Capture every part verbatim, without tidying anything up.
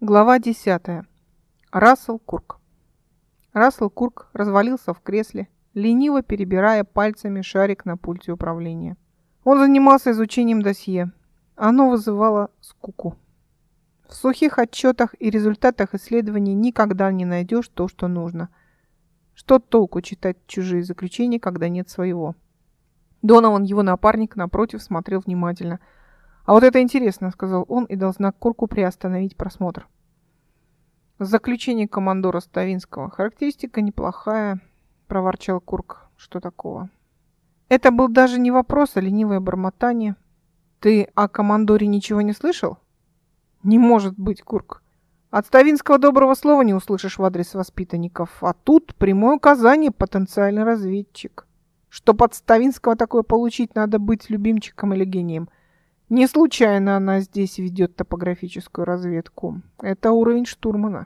Глава десятая. Рассел Курк. Рассел Курк развалился в кресле, лениво перебирая пальцами шарик на пульте управления. Он занимался изучением досье. Оно вызывало скуку. В сухих отчетах и результатах исследований никогда не найдешь то, что нужно. Что толку читать чужие заключения, когда нет своего? Донован, его напарник, напротив, смотрел внимательно. «А вот это интересно», — сказал он и дал знак Курку приостановить просмотр. «Заключение командора Ставинского. Характеристика неплохая», — проворчал Курк. «Что такого?» Это был даже не вопрос, а ленивое бормотание. «Ты о командоре ничего не слышал?» «Не может быть, Курк. От Ставинского доброго слова не услышишь в адрес воспитанников. А тут прямое указание — потенциальный разведчик. Чтоб от Ставинского такое получить, надо быть любимчиком или гением. Не случайно она здесь ведет топографическую разведку. Это уровень штурмана.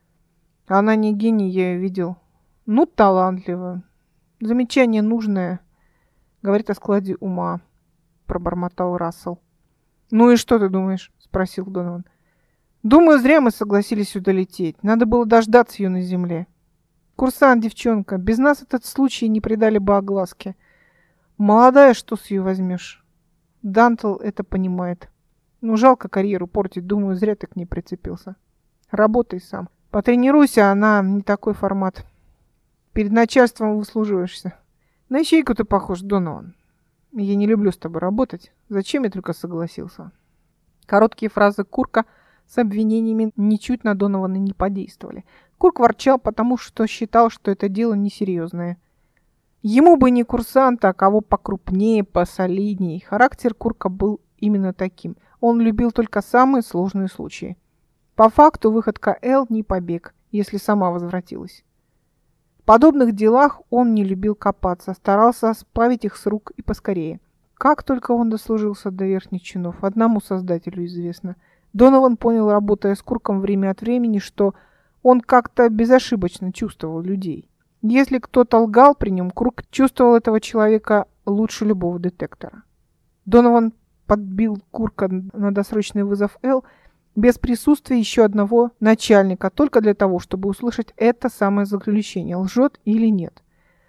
Она не гений, я ее видел. Ну, талантливая. Замечание нужное. Говорит о складе ума», — пробормотал Рассел. «Ну и что ты думаешь?» — спросил Донован. «Думаю, зря мы согласились сюда лететь. Надо было дождаться ее на земле. Курсант, девчонка, без нас этот случай не придали бы огласке. Молодая, что с ее возьмешь? Дантл это понимает. Ну, жалко карьеру портить. Думаю, зря ты к ней прицепился. Работай сам. Потренируйся, она не такой формат. Перед начальством выслуживаешься. На ищейку ты похож, Донован. Я не люблю с тобой работать. Зачем я только согласился?» Короткие фразы Курка с обвинениями ничуть на Донована не подействовали. Курк ворчал, потому что считал, что это дело несерьезное. Ему бы не курсанта, а кого покрупнее, посолидней. Характер Курка был именно таким. Он любил только самые сложные случаи. По факту выходка Эл не побег, если сама возвратилась. В подобных делах он не любил копаться, старался сплавить их с рук и поскорее. Как только он дослужился до верхних чинов, одному создателю известно. Донован понял, работая с Курком время от времени, что он как-то безошибочно чувствовал людей. Если кто-то лгал при нем, Курк чувствовал этого человека лучше любого детектора. Донован подбил Курка на досрочный вызов Эл без присутствия еще одного начальника, только для того, чтобы услышать это самое заключение, лжет или нет.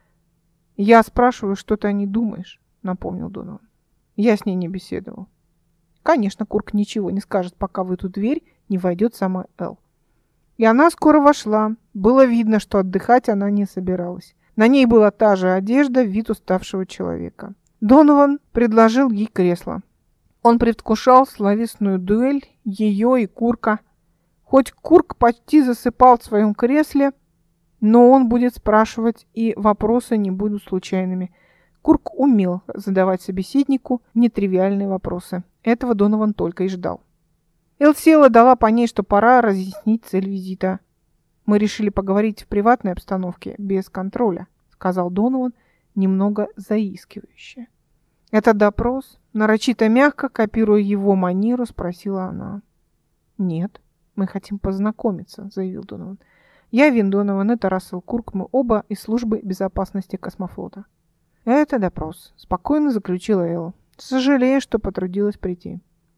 «Я спрашиваю, что ты о ней думаешь», — напомнил Донован. «Я с ней не беседовал». Конечно, Курк ничего не скажет, пока в эту дверь не войдет сама Эл. И она скоро вошла. Было видно, что отдыхать она не собиралась. На ней была та же одежда, вид уставшего человека. Донован предложил ей кресло. Он предвкушал словесную дуэль ее и Курка. Хоть Курк почти засыпал в своем кресле, но он будет спрашивать, и вопросы не будут случайными. Курк умел задавать собеседнику нетривиальные вопросы. Этого Донован только и ждал. Эл села, дала понять, что пора разъяснить цель визита. «Мы решили поговорить в приватной обстановке, без контроля», — сказал Донован, немного заискивающе. «Это допрос?» — нарочито мягко, копируя его манеру, спросила она. «Нет, мы хотим познакомиться», — заявил Донован. «Я Вин Донован, это Рассел Курк, мы оба из службы безопасности космофлота». «Это допрос», — спокойно заключила Эл, сожалея, что потрудилась прийти.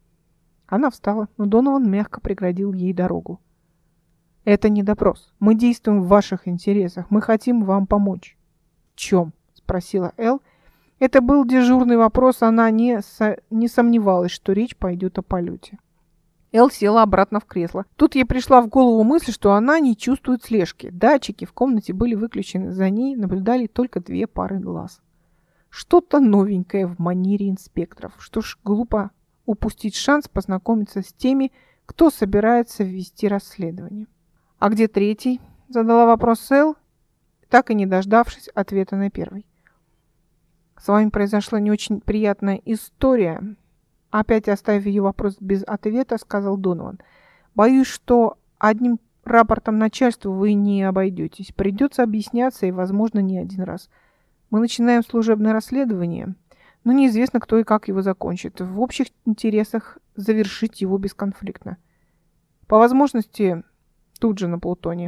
Она встала, но Донован мягко преградил ей дорогу. «Это не допрос. Мы действуем в ваших интересах. Мы хотим вам помочь». «В чем?» — спросила Эл. Это был дежурный вопрос. Она не, со... не сомневалась, что речь пойдет о полете. Эл села обратно в кресло. Тут ей пришла в голову мысль, что она не чувствует слежки. Датчики в комнате были выключены. За ней наблюдали только две пары глаз. Что-то новенькое в манере инспекторов. Что ж, глупо упустить шанс познакомиться с теми, кто собирается ввести расследование. «А где третий?» — задала вопрос Эл, так и не дождавшись ответа на первый. «С вами произошла не очень приятная история». Опять оставив ее вопрос без ответа, сказал Донован. «Боюсь, что одним рапортом начальству вы не обойдетесь. Придется объясняться и, возможно, не один раз. Мы начинаем служебное расследование, но неизвестно, кто и как его закончит. В общих интересах завершить его бесконфликтно. По возможности, тут же на Плутоне.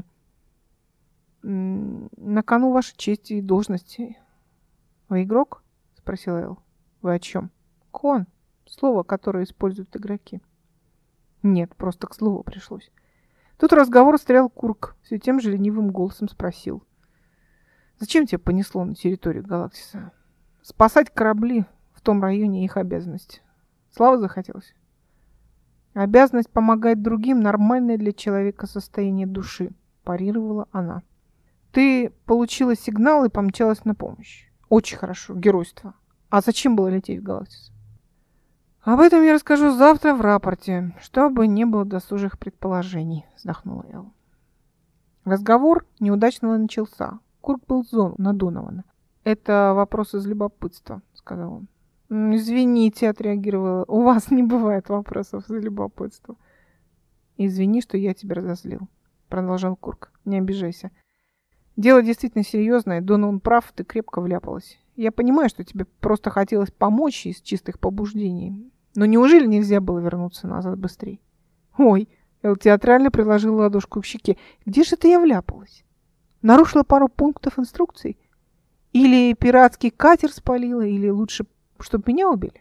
На кону ваша честь и должности». «Вы игрок?» — спросил Эл. «Вы о чем?» «Кон. Слово, которое используют игроки». «Нет, просто к слову пришлось». Тут разговор встрял Курк, все тем же ленивым голосом спросил. Зачем тебя понесло на территорию Галактиса? Спасать корабли в том районе их обязанность. Слава захотелось? Обязанность помогать другим – нормальное для человека состояние души, парировала она. Ты получила сигнал и помчалась на помощь. Очень хорошо, геройство. А зачем было лететь в Галактис? Об этом я расскажу завтра в рапорте, чтобы не было досужих предположений, вздохнула Эл. Разговор неудачно начался. Курк был зол на Донована. Это вопрос из любопытства, сказал он. «Извините», — отреагировала. «У вас не бывает вопросов за любопытство». «Извини, что я тебя разозлил», — продолжал Курк. «Не обижайся. Дело действительно серьезное. Донован прав, ты крепко вляпалась. Я понимаю, что тебе просто хотелось помочь из чистых побуждений. Но неужели нельзя было вернуться назад быстрее?» «Ой», — Эл театрально приложил ладошку к щеке. «Где же ты я вляпалась? Нарушила пару пунктов инструкций? Или пиратский катер спалила, или лучше... Чтоб меня убили?»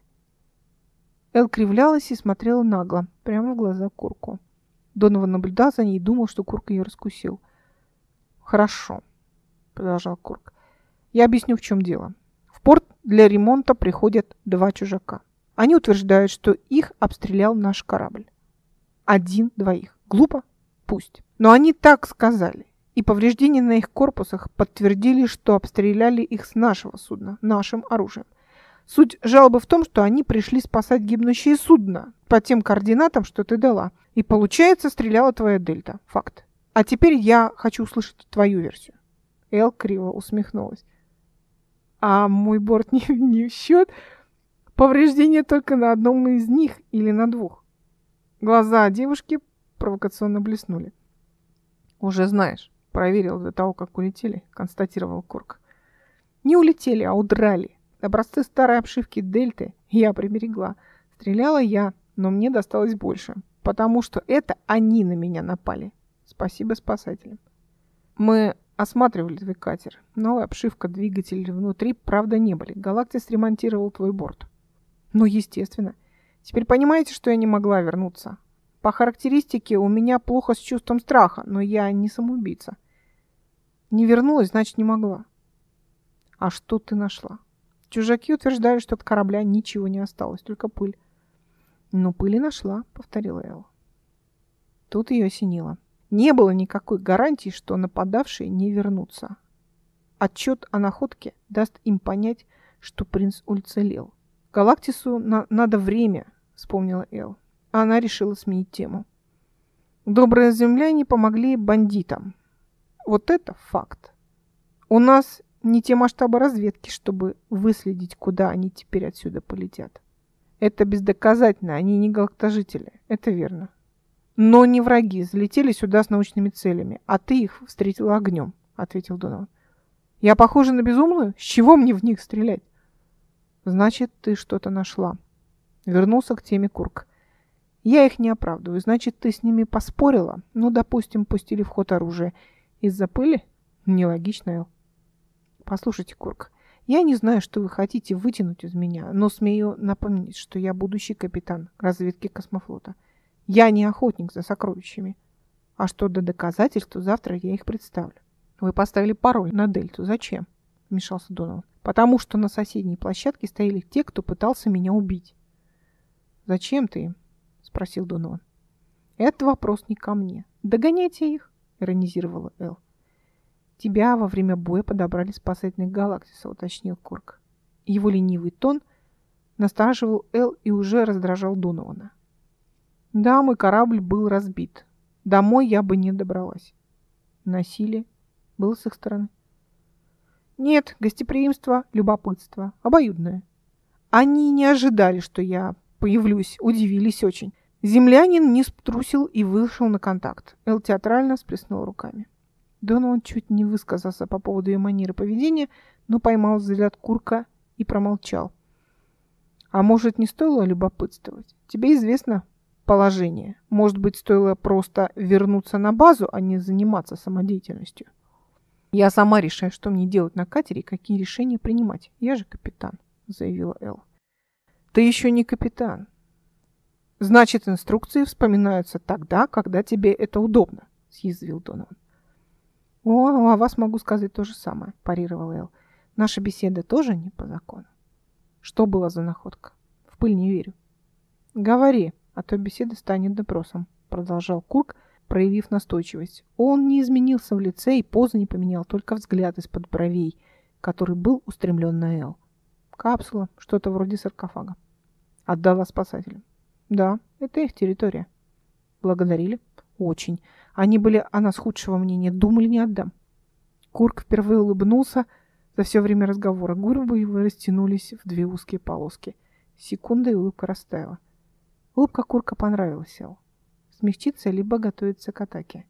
Эл кривлялась и смотрела нагло, прямо в глаза Курку. Донован наблюдал за ней и думал, что Курк ее раскусил. «Хорошо», — продолжал Курк. «Я объясню, в чем дело. В порт для ремонта приходят два чужака. Они утверждают, что их обстрелял наш корабль. Один-двоих. Глупо? Пусть. Но они так сказали. И повреждения на их корпусах подтвердили, что обстреляли их с нашего судна, нашим оружием. Суть жалобы в том, что они пришли спасать гибнущее судно по тем координатам, что ты дала. И получается, стреляла твоя Дельта. Факт. А теперь я хочу услышать твою версию». Эл криво усмехнулась. «А мой борт не, не в счет? Повреждения только на одном из них или на двух?» Глаза девушки провокационно блеснули. «Уже знаешь, проверил до того, как улетели», — констатировал Курк. «Не улетели, а удрали. Образцы старой обшивки Дельты я приберегла. Стреляла я, но мне досталось больше, потому что это они на меня напали. Спасибо спасателям. Мы осматривали твой катер. Новая обшивка, двигатель внутри, правда, не были. Галактис ремонтировал твой борт». «Ну, естественно. Теперь понимаете, что я не могла вернуться? По характеристике у меня плохо с чувством страха, но я не самоубийца. Не вернулась, значит, не могла». «А что ты нашла?» «Чужаки утверждали, что от корабля ничего не осталось, только пыль». «Ну, пыль и нашла», — повторила Эл. Тут ее осенило. Не было никакой гарантии, что нападавшие не вернутся. Отчет о находке даст им понять, что принц уцелел. «Галактису на- надо время», — вспомнила Эл. Она решила сменить тему. «Добрые земляне помогли бандитам. Вот это факт. У нас не те масштабы разведки, чтобы выследить, куда они теперь отсюда полетят. Это бездоказательно, они не галактожители, это верно. Но не враги, залетели сюда с научными целями, а ты их встретила огнем», — ответил Донован. «Я похожа на безумную? С чего мне в них стрелять?» «Значит, ты что-то нашла». Вернулся к теме Курк. «Я их не оправдываю. Значит, ты с ними поспорила? Ну, допустим, пустили в ход оружие. Из-за пыли? Нелогично, Эл». «Послушайте, Курк, я не знаю, что вы хотите вытянуть из меня, но смею напомнить, что я будущий капитан разведки космофлота. Я не охотник за сокровищами. А что до доказательств, то завтра я их представлю». «Вы поставили пароль на Дельту. Зачем?» — вмешался Донован. «Потому что на соседней площадке стояли те, кто пытался меня убить». «Зачем ты им?» — спросил Донован. «Это вопрос не ко мне. Догоняйте их», — иронизировала Эл. «Тебя во время боя подобрали спасательных Галактиса», — уточнил Курк. Его ленивый тон настораживал Эл и уже раздражал Донована. «Да, мой корабль был разбит. Домой я бы не добралась». «Насилие было с их стороны?» «Нет, гостеприимство, любопытство, обоюдное. Они не ожидали, что я появлюсь, удивились очень. Землянин не струсил и вышел на контакт». Эл театрально всплеснул руками. Донован чуть не высказался по поводу ее манеры поведения, но поймал взгляд Курка и промолчал. «А может, не стоило любопытствовать? Тебе известно положение. Может быть, стоило просто вернуться на базу, а не заниматься самодеятельностью?» «Я сама решаю, что мне делать на катере и какие решения принимать. Я же капитан», — заявила Эл. «Ты еще не капитан. Значит, инструкции вспоминаются тогда, когда тебе это удобно. съязвил Донован. «О, о вас могу сказать то же самое», – парировал Эл. «Наша беседа тоже не по закону». «Что было за находка? В пыль не верю». «Говори, а то беседа станет допросом», – продолжал Курк, проявив настойчивость. Он не изменился в лице и позу не поменял, только взгляд из-под бровей, который был устремлен на Эл. «Капсула, что-то вроде саркофага». «Отдала спасателям». «Да, это их территория». «Благодарили?» «Очень. Они были о нас худшего мнения. Думали, не отдам». Курк впервые улыбнулся за все время разговора. Губы его растянулись в две узкие полоски. Секунда, и улыбка растаяла. Улыбка Курка понравилась Эл. Смягчиться, либо готовиться к атаке.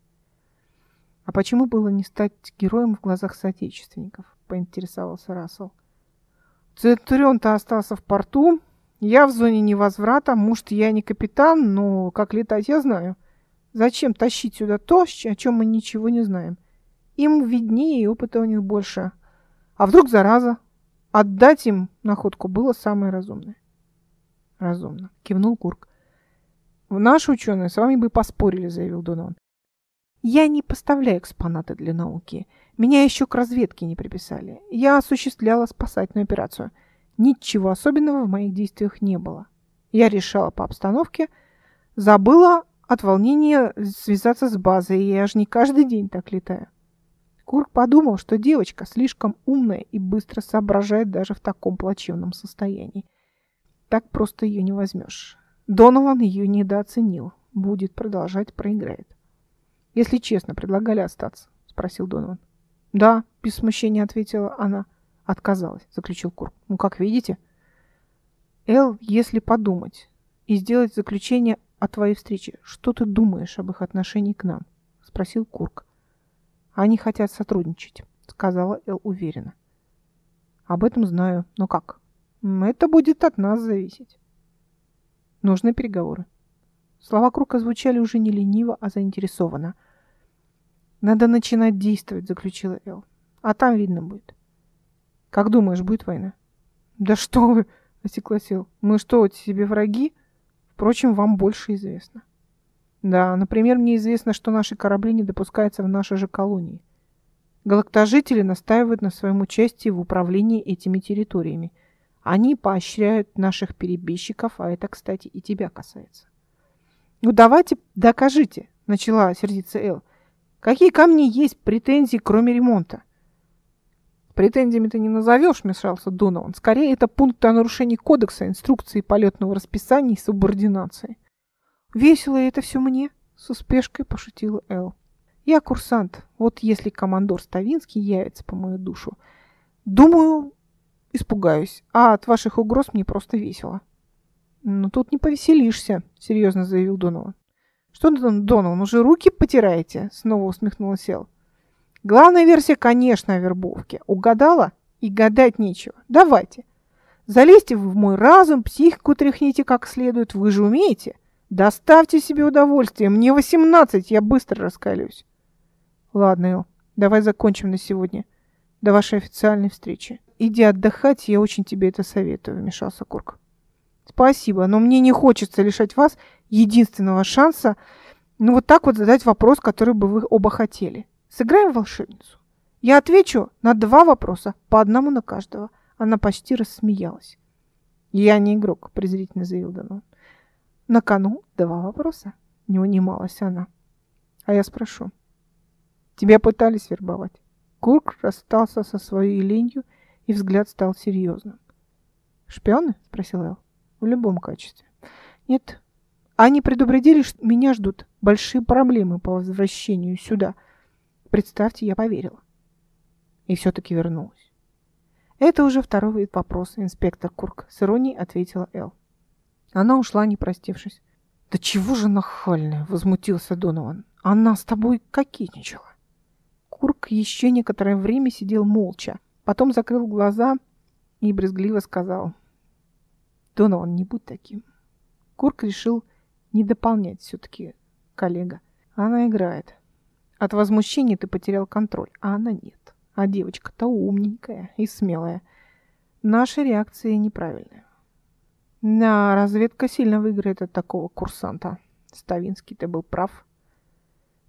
«А почему было не стать героем в глазах соотечественников?» — поинтересовался Рассел. «Центурион-то остался в порту. Я в зоне невозврата. Может, я не капитан, но как летать я знаю. Зачем тащить сюда то, о чем мы ничего не знаем? Им виднее, и опыта у них больше. А вдруг зараза? Отдать им находку было самое разумное». «Разумно», — кивнул Курк. «Наши ученые с вами бы поспорили», — заявил Донован. «Я не поставляю экспонаты для науки. Меня еще к разведке не приписали. Я осуществляла спасательную операцию. Ничего особенного в моих действиях не было. Я решала по обстановке, забыла от волнения связаться с базой, и я же не каждый день так летаю». Курк подумал, что девочка слишком умная и быстро соображает даже в таком плачевном состоянии. Так просто ее не возьмешь. Донован ее недооценил. Будет продолжать, проиграет. «Если честно, предлагали остаться?» — спросил Донован. «Да», — без смущения ответила она. «Отказалась», — заключил Курк. «Ну, как видите». «Эл, если подумать и сделать заключение о твоей встрече, что ты думаешь об их отношении к нам?» — спросил Курк. «Они хотят сотрудничать», — сказала Эл уверенно. «Об этом знаю. Но как?» «Это будет от нас зависеть». «Нужны переговоры». Слова Курка звучали уже не лениво, а заинтересованно. «Надо начинать действовать», — заключила Эл. «А там видно будет». «Как думаешь, будет война?» «Да что вы!» — осеклась Эл. «Мы что, себе враги? Впрочем, вам больше известно». «Да, например, мне известно, что наши корабли не допускаются в наши же колонии. Галактожители настаивают на своем участии в управлении этими территориями. Они поощряют наших перебежчиков, а это, кстати, и тебя касается». «Ну, давайте докажите», — начала сердиться Эл. «Какие ко мне есть претензии, кроме ремонта?» «Претензиями ты не назовешь», — вмешался Донован. «Скорее, это пункты о нарушении кодекса, инструкции полетного расписания и субординации». «Весело это все мне», — с успешкой пошутила Эл. «Я курсант. Вот если командор Ставинский явится по мою душу, думаю, испугаюсь, а от ваших угроз мне просто весело». «Ну, тут не повеселишься», — серьезно заявил Донован. «Что ты там, Донован, уже руки потираете?» — снова усмехнулась Эл. «Главная версия, конечно, о вербовке. Угадала? И гадать нечего. Давайте. Залезьте в мой разум, психику тряхните как следует. Вы же умеете. Доставьте себе удовольствие. Мне восемнадцать, я быстро раскалюсь». «Ладно, Эл, давай закончим на сегодня. До вашей официальной встречи. Иди отдыхать, я очень тебе это советую», — вмешался Курк. «Спасибо, но мне не хочется лишать вас единственного шанса, ну вот так вот задать вопрос, который бы вы оба хотели. Сыграем в волшебницу? Я отвечу на два вопроса, по одному на каждого». Она почти рассмеялась. «Я не игрок», — презрительно заявил Донован. «На кону два вопроса», — не унималась она. «А я спрошу. Тебя пытались вербовать?» Курк расстался со своей ленью, и взгляд стал серьезным. «Шпионы?» — спросил Эл. «В любом качестве». «Нет. Они предупредили, что меня ждут большие проблемы по возвращению сюда. Представьте, я поверила. И все-таки вернулась». «Это уже второй вид вопроса, инспектор Курк», — с иронией ответила Эл. Она ушла, не простившись. «Да чего же нахальная!» — возмутился Донован. «Она с тобой кокетничала». Курк еще некоторое время сидел молча, потом закрыл глаза и брезгливо сказал: «Донован, не будь таким». Курк решил не дополнять все-таки коллега. «Она играет. От возмущения ты потерял контроль, а она нет. А девочка-то умненькая и смелая. Наша реакция неправильная». «Да, разведка сильно выиграет от такого курсанта. Ставинский, ты был прав».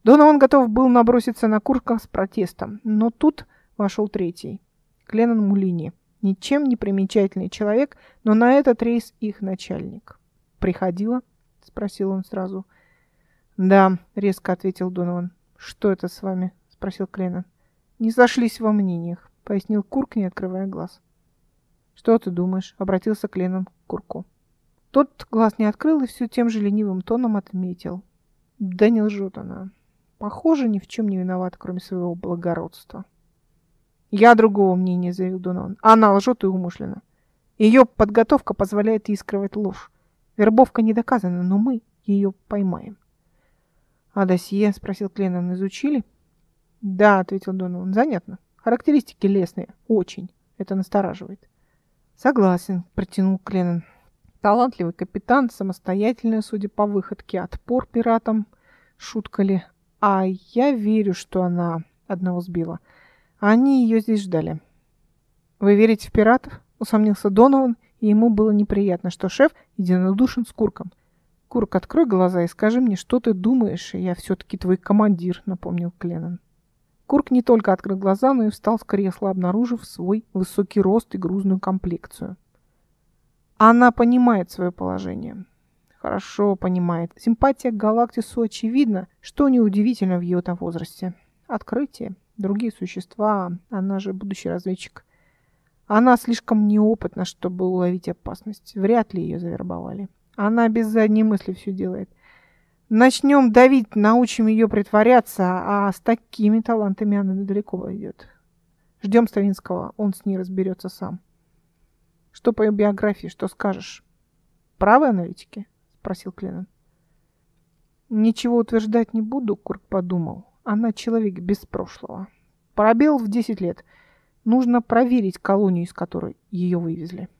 Донован готов был наброситься на Курка с протестом, но тут вошел третий. Кленнон Мулини. Ничем не примечательный человек, но на этот рейс их начальник. «Приходила?» — спросил он сразу. «Да», — резко ответил Донован. «Что это с вами?» — спросил Кленнон. «Не сошлись во мнениях», — пояснил Курк, не открывая глаз. «Что ты думаешь?» — обратился Кленнон к Курку. Тот глаз не открыл и все тем же ленивым тоном отметил. «Да не лжет она. Похоже, ни в чем не виновата, кроме своего благородства». «Я другого мнения», — заявил Донован. «Она лжет и умышленно. Ее подготовка позволяет ей скрывать ложь. Вербовка не доказана, но мы ее поймаем». «А досье?» — спросил Кленнон. «Изучили?» «Да», — ответил Донован. «Занятно. Характеристики лестные. Очень. Это настораживает». «Согласен», — протянул Кленнон. «Талантливый капитан, самостоятельный, судя по выходке, отпор пиратам. Шутка ли? А я верю, что она одного сбила. Они ее здесь ждали». «Вы верите в пиратов?» — усомнился Донован, и ему было неприятно, что шеф единодушен с Курком. «Курк, открой глаза и скажи мне, что ты думаешь, я все-таки твой командир», — напомнил Кленнон. Курк не только открыл глаза, но и встал с кресла, обнаружив свой высокий рост и грузную комплекцию. «Она понимает свое положение». «Хорошо понимает. Симпатия к Галактису очевидна, что неудивительно в ее-то возрасте. Открытие. Другие существа, она же будущий разведчик. Она слишком неопытна, чтобы уловить опасность. Вряд ли ее завербовали. Она без задней мысли все делает. Начнем давить, научим ее притворяться, а с такими талантами она далеко пойдет. Ждем Ставинского, он с ней разберется сам». «Что по ее биографии, что скажешь?» «Правы аналитики?» — спросил Кленнон. «Ничего утверждать не буду», — Курк подумал. «Она человек без прошлого. Пробел в десять лет. Нужно проверить колонию, из которой ее вывезли».